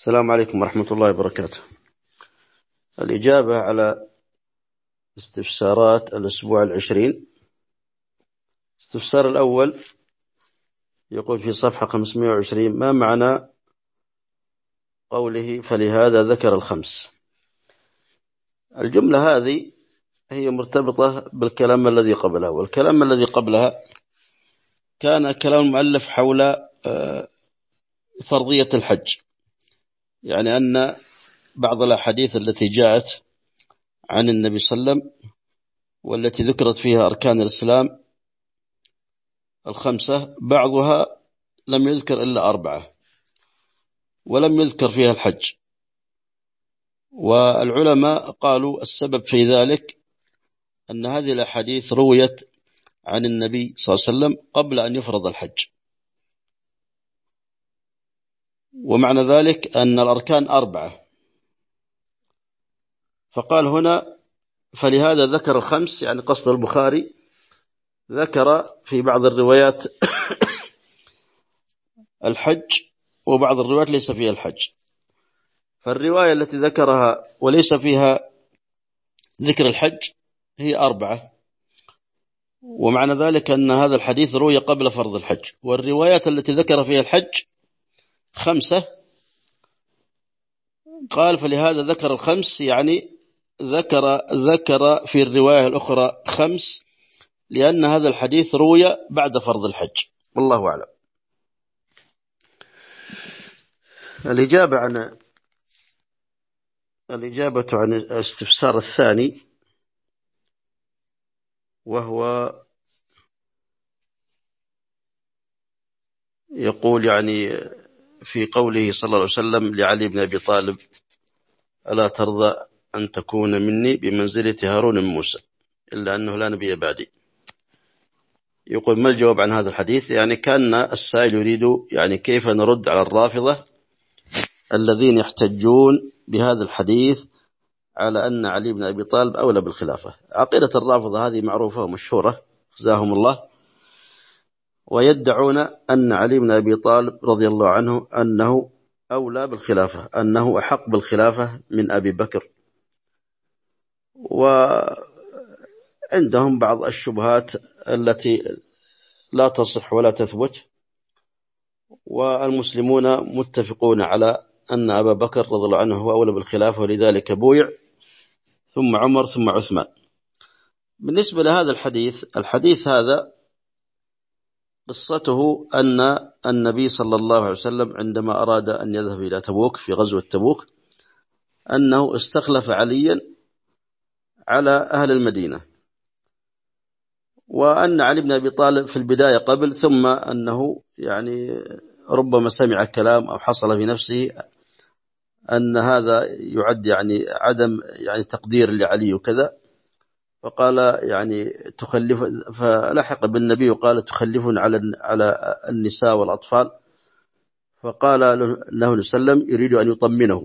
السلام عليكم ورحمة الله وبركاته. الإجابة على استفسارات الأسبوع 20. الاستفسار الأول يقول في صفحة 520: ما معنى قوله فلهذا ذكر الخمس؟ الجملة هذه هي مرتبطة بالكلام الذي قبلها، والكلام الذي قبلها كان كلام المؤلف حول فرضية الحج، يعني أن بعض الأحاديث التي جاءت عن النبي صلى الله عليه وسلم والتي ذكرت فيها أركان الإسلام الخمسة بعضها لم يذكر إلا 4 ولم يذكر فيها الحج، والعلماء قالوا السبب في ذلك أن هذه الأحاديث رويت عن النبي صلى الله عليه وسلم قبل أن يفرض الحج، ومعنى ذلك أن الأركان 4، فقال هنا فلهذا ذكر الخمس، يعني قصد البخاري ذكر في بعض الروايات الحج وبعض الروايات ليس فيها الحج، فالرواية التي ذكرها وليس فيها ذكر الحج هي 4، ومعنى ذلك أن هذا الحديث روي قبل فرض الحج، والروايات التي ذكر فيها الحج 5. قال فلهذا ذكر الخمس، يعني ذكر في الرواية الأخرى 5 لأن هذا الحديث روي بعد فرض الحج، والله أعلم. الإجابة عن الاستفسار الثاني، وهو يقول يعني في قوله صلى الله عليه وسلم لعلي بن أبي طالب: ألا ترضى أن تكون مني بمنزلة هارون من موسى إلا أنه لا نبي بعدي. يقول ما الجواب عن هذا الحديث؟ يعني كان السائل يريد يعني كيف نرد على الرافضة الذين يحتجون بهذا الحديث على أن علي بن أبي طالب أولى بالخلافة. عقيدة الرافضة هذه معروفة ومشهورة خزاهم الله، ويدعون أن علي بن أبي طالب رضي الله عنه أنه أولى بالخلافة، أنه أحق بالخلافة من أبي بكر، وعندهم بعض الشبهات التي لا تصح ولا تثبت، والمسلمون متفقون على أن أبا بكر رضي الله عنه هو أولى بالخلافة، ولذلك بويع ثم عمر ثم عثمان. بالنسبة لهذا الحديث هذا قصته أن النبي صلى الله عليه وسلم عندما أراد أن يذهب إلى تبوك في غزوة تبوك أنه استخلف عليا على أهل المدينة، وأن علي بن أبي طالب في البداية قبل، ثم أنه يعني ربما سمع كلام أو حصل في نفسه أن هذا يعد يعني عدم يعني تقدير لعلي وكذا، فقال يعني تخلف، فلحق بالنبي وقال تخلفون على النساء والأطفال، فقال له وسلم يريد أن يطمنه،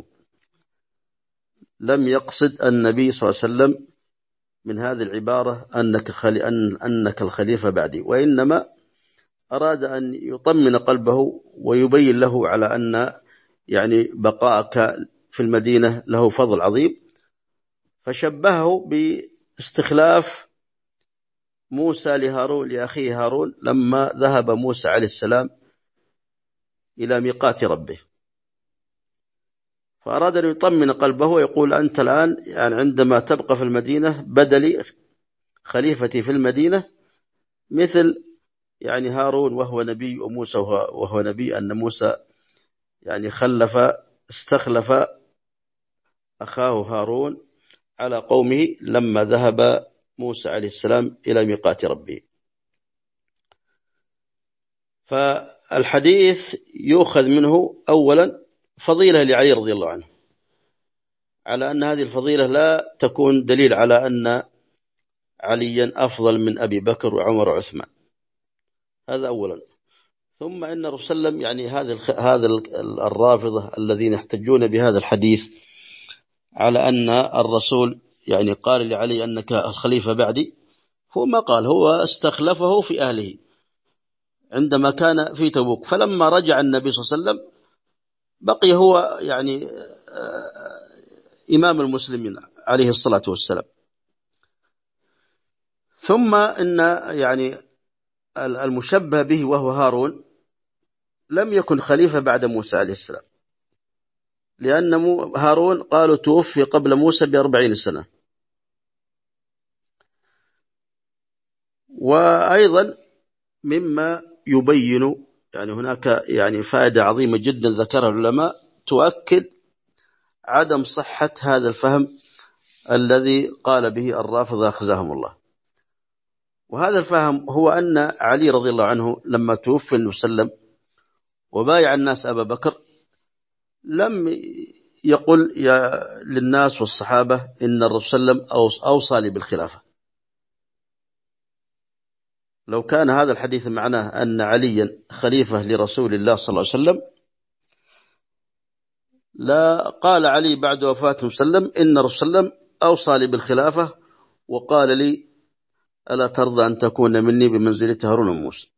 لم يقصد النبي صلى الله عليه وسلم من هذه العبارة أنك الخليفة بعدي، وإنما أراد أن يطمن قلبه ويبين له على أن يعني بقاءك في المدينة له فضل عظيم، فشبهه باستخلاف موسى لأخيه هارون لما ذهب موسى عليه السلام إلى ميقات ربه، فأراد أن يطمن قلبه ويقول أنت الآن يعني عندما تبقى في المدينة بدلي خليفتي في المدينة مثل يعني هارون وهو نبي، وموسى وهو نبي، أن موسى يعني استخلف أخاه هارون على قومه لما ذهب موسى عليه السلام إلى ميقات ربه. فالحديث يؤخذ منه أولا فضيلة لعلي رضي الله عنه، على أن هذه الفضيلة لا تكون دليل على أن عليا أفضل من أبي بكر وعمر وعثمان، هذا أولا. ثم إن الرسول صلى الله عليه وسلم يعني هذا الرافضة الذين يحتجون بهذا الحديث على أن الرسول يعني قال لعلي أنك الخليفة بعدي، هو ما قال، هو استخلفه في أهله عندما كان في تبوك، فلما رجع النبي صلى الله عليه وسلم بقي هو يعني إمام المسلمين عليه الصلاة والسلام. ثم إن يعني المشبه به وهو هارون لم يكن خليفة بعد موسى عليه السلام، لأن هارون قالوا توفي قبل موسى ب40 سنة. وأيضا مما يبين يعني هناك يعني فائدة عظيمة جدا ذكرها العلماء تؤكد عدم صحة هذا الفهم الذي قال به الرافضة أخزاهم الله. وهذا الفهم هو أن علي رضي الله عنه لما توفي النبي صلى الله عليه وسلم وبايع الناس أبا بكر لم يقل للناس والصحابة إن الرسول صلى الله عليه وسلم أوصى لي بالخلافة. لو كان هذا الحديث معناه أن عليا خليفة لرسول الله صلى الله عليه وسلم لا قال علي بعد وفاته صلى الله عليه وسلم إن الرسول صلى الله عليه وسلم أوصى لي بالخلافة وقال لي ألا ترضى أن تكون مني بمنزلة هارون وموسى.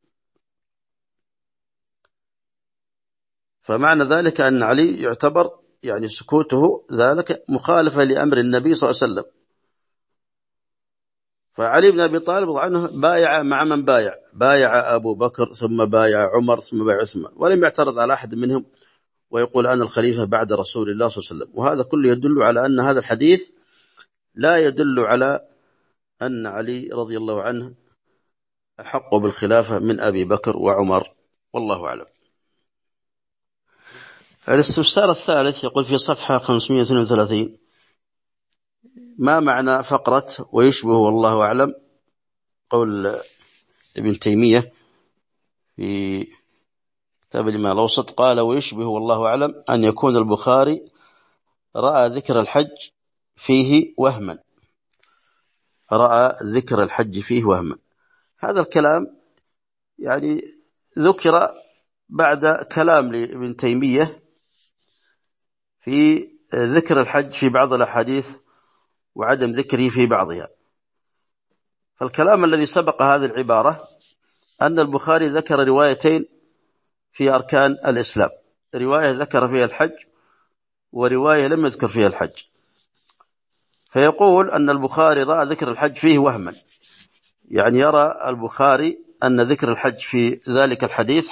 فمعنى ذلك أن علي يعتبر يعني سكوته ذلك مخالفة لأمر النبي صلى الله عليه وسلم. فعلي بن أبي طالب عنه بايع مع من بايع أبو بكر ثم بايع عمر ثم بايع عثمان، ولم يعترض على أحد منهم ويقول أنا الخليفة بعد رسول الله صلى الله عليه وسلم. وهذا كله يدل على أن هذا الحديث لا يدل على أن علي رضي الله عنه أحق بالخلافة من أبي بكر وعمر، والله أعلم. الاستفسار الثالث يقول في صفحة 532 ما معنى فقرة ويشبه والله أعلم قول ابن تيمية في كتاب الإمام الأوسط قال ويشبه والله أعلم أن يكون البخاري رأى ذكر الحج فيه وهما، رأى ذكر الحج فيه وهما. هذا الكلام يعني ذكر بعد كلام لابن تيمية في ذكر الحج في بعض الأحاديث وعدم ذكره في بعضها. فالكلام الذي سبق هذه العبارة أن البخاري ذكر روايتين في أركان الإسلام، رواية ذكر فيها الحج ورواية لم يذكر فيها الحج. فيقول أن البخاري رأى ذكر الحج فيه وهما، يعني يرى البخاري أن ذكر الحج في ذلك الحديث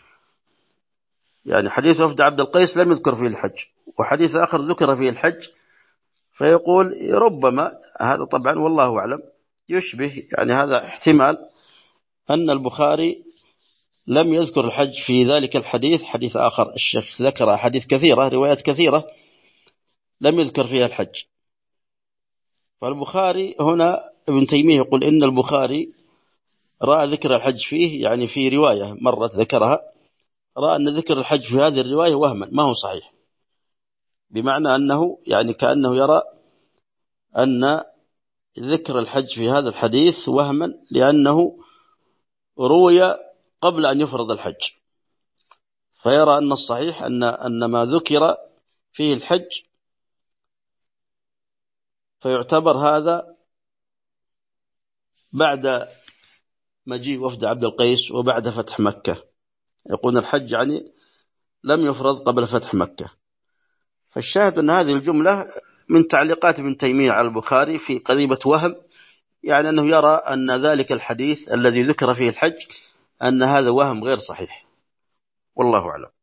حديث وفد عبد القيس لم يذكر فيه الحج، وحديث آخر ذكر فيه الحج. فيقول ربما هذا طبعا والله أعلم يشبه يعني هذا احتمال أن البخاري لم يذكر الحج في ذلك الحديث، حديث آخر الشيخ ذكر أحاديث كثيرة روايات كثيرة لم يذكر فيها الحج. فالبخاري هنا ابن تيمية يقول إن البخاري رأى ذكر الحج فيه يعني في رواية مرة ذكرها، رأى أن ذكر الحج في هذه الرواية وهما ما هو صحيح، بمعنى أنه يعني كأنه يرى أن ذكر الحج في هذا الحديث وهما لأنه روي قبل أن يفرض الحج. فيرى أن الصحيح أن ما ذكر فيه الحج فيعتبر هذا بعد مجيء وفد عبد القيس وبعد فتح مكة، يقول الحج يعني لم يفرض قبل فتح مكة. فالشاهد أن هذه الجملة من تعليقات ابن تيمية على البخاري في قضية وهم، يعني أنه يرى أن ذلك الحديث الذي ذكر فيه الحج أن هذا وهم غير صحيح، والله أعلم.